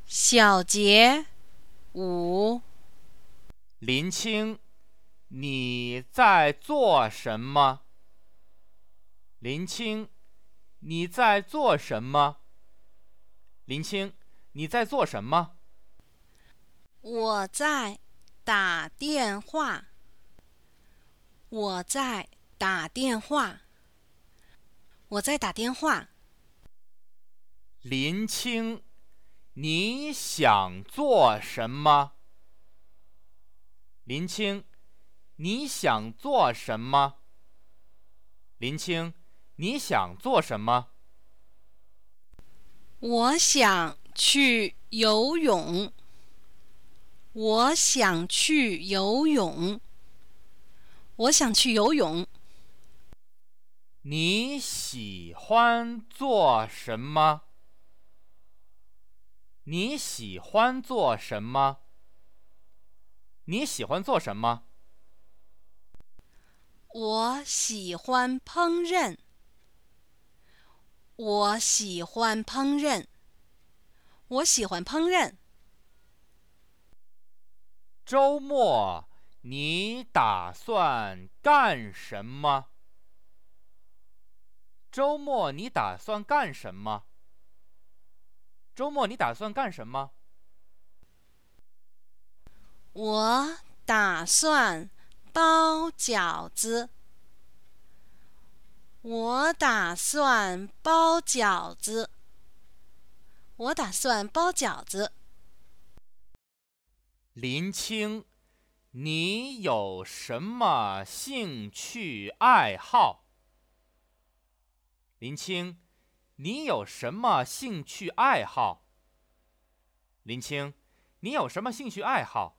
小节5。 林青，你在做什么？林青，你在做什么？林青，你在做什么？ 我在打电话。我在打电话。我在打电话。 林青，你想做什么？林青，你想做什么？林青，你想做什么？ 我想去游泳。我想去游泳。我想去游泳。 你喜欢做什么？你喜欢做什么？你喜欢做什么？ 我喜欢烹饪。我喜欢烹饪。我喜欢烹饪。 周末你打算干什么？周末你打算干什么？周末你打算干什么？ 我打算包饺子。我打算包饺子。我打算包饺子。 林青，你有什么兴趣爱好？林青，你有什么兴趣爱好？林青，你有什么兴趣爱好？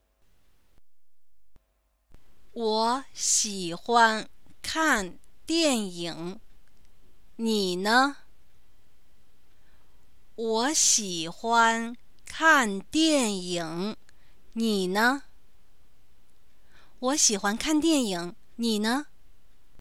我喜欢看电影。你呢？我喜欢看电影。你呢？我喜欢看电影。你呢？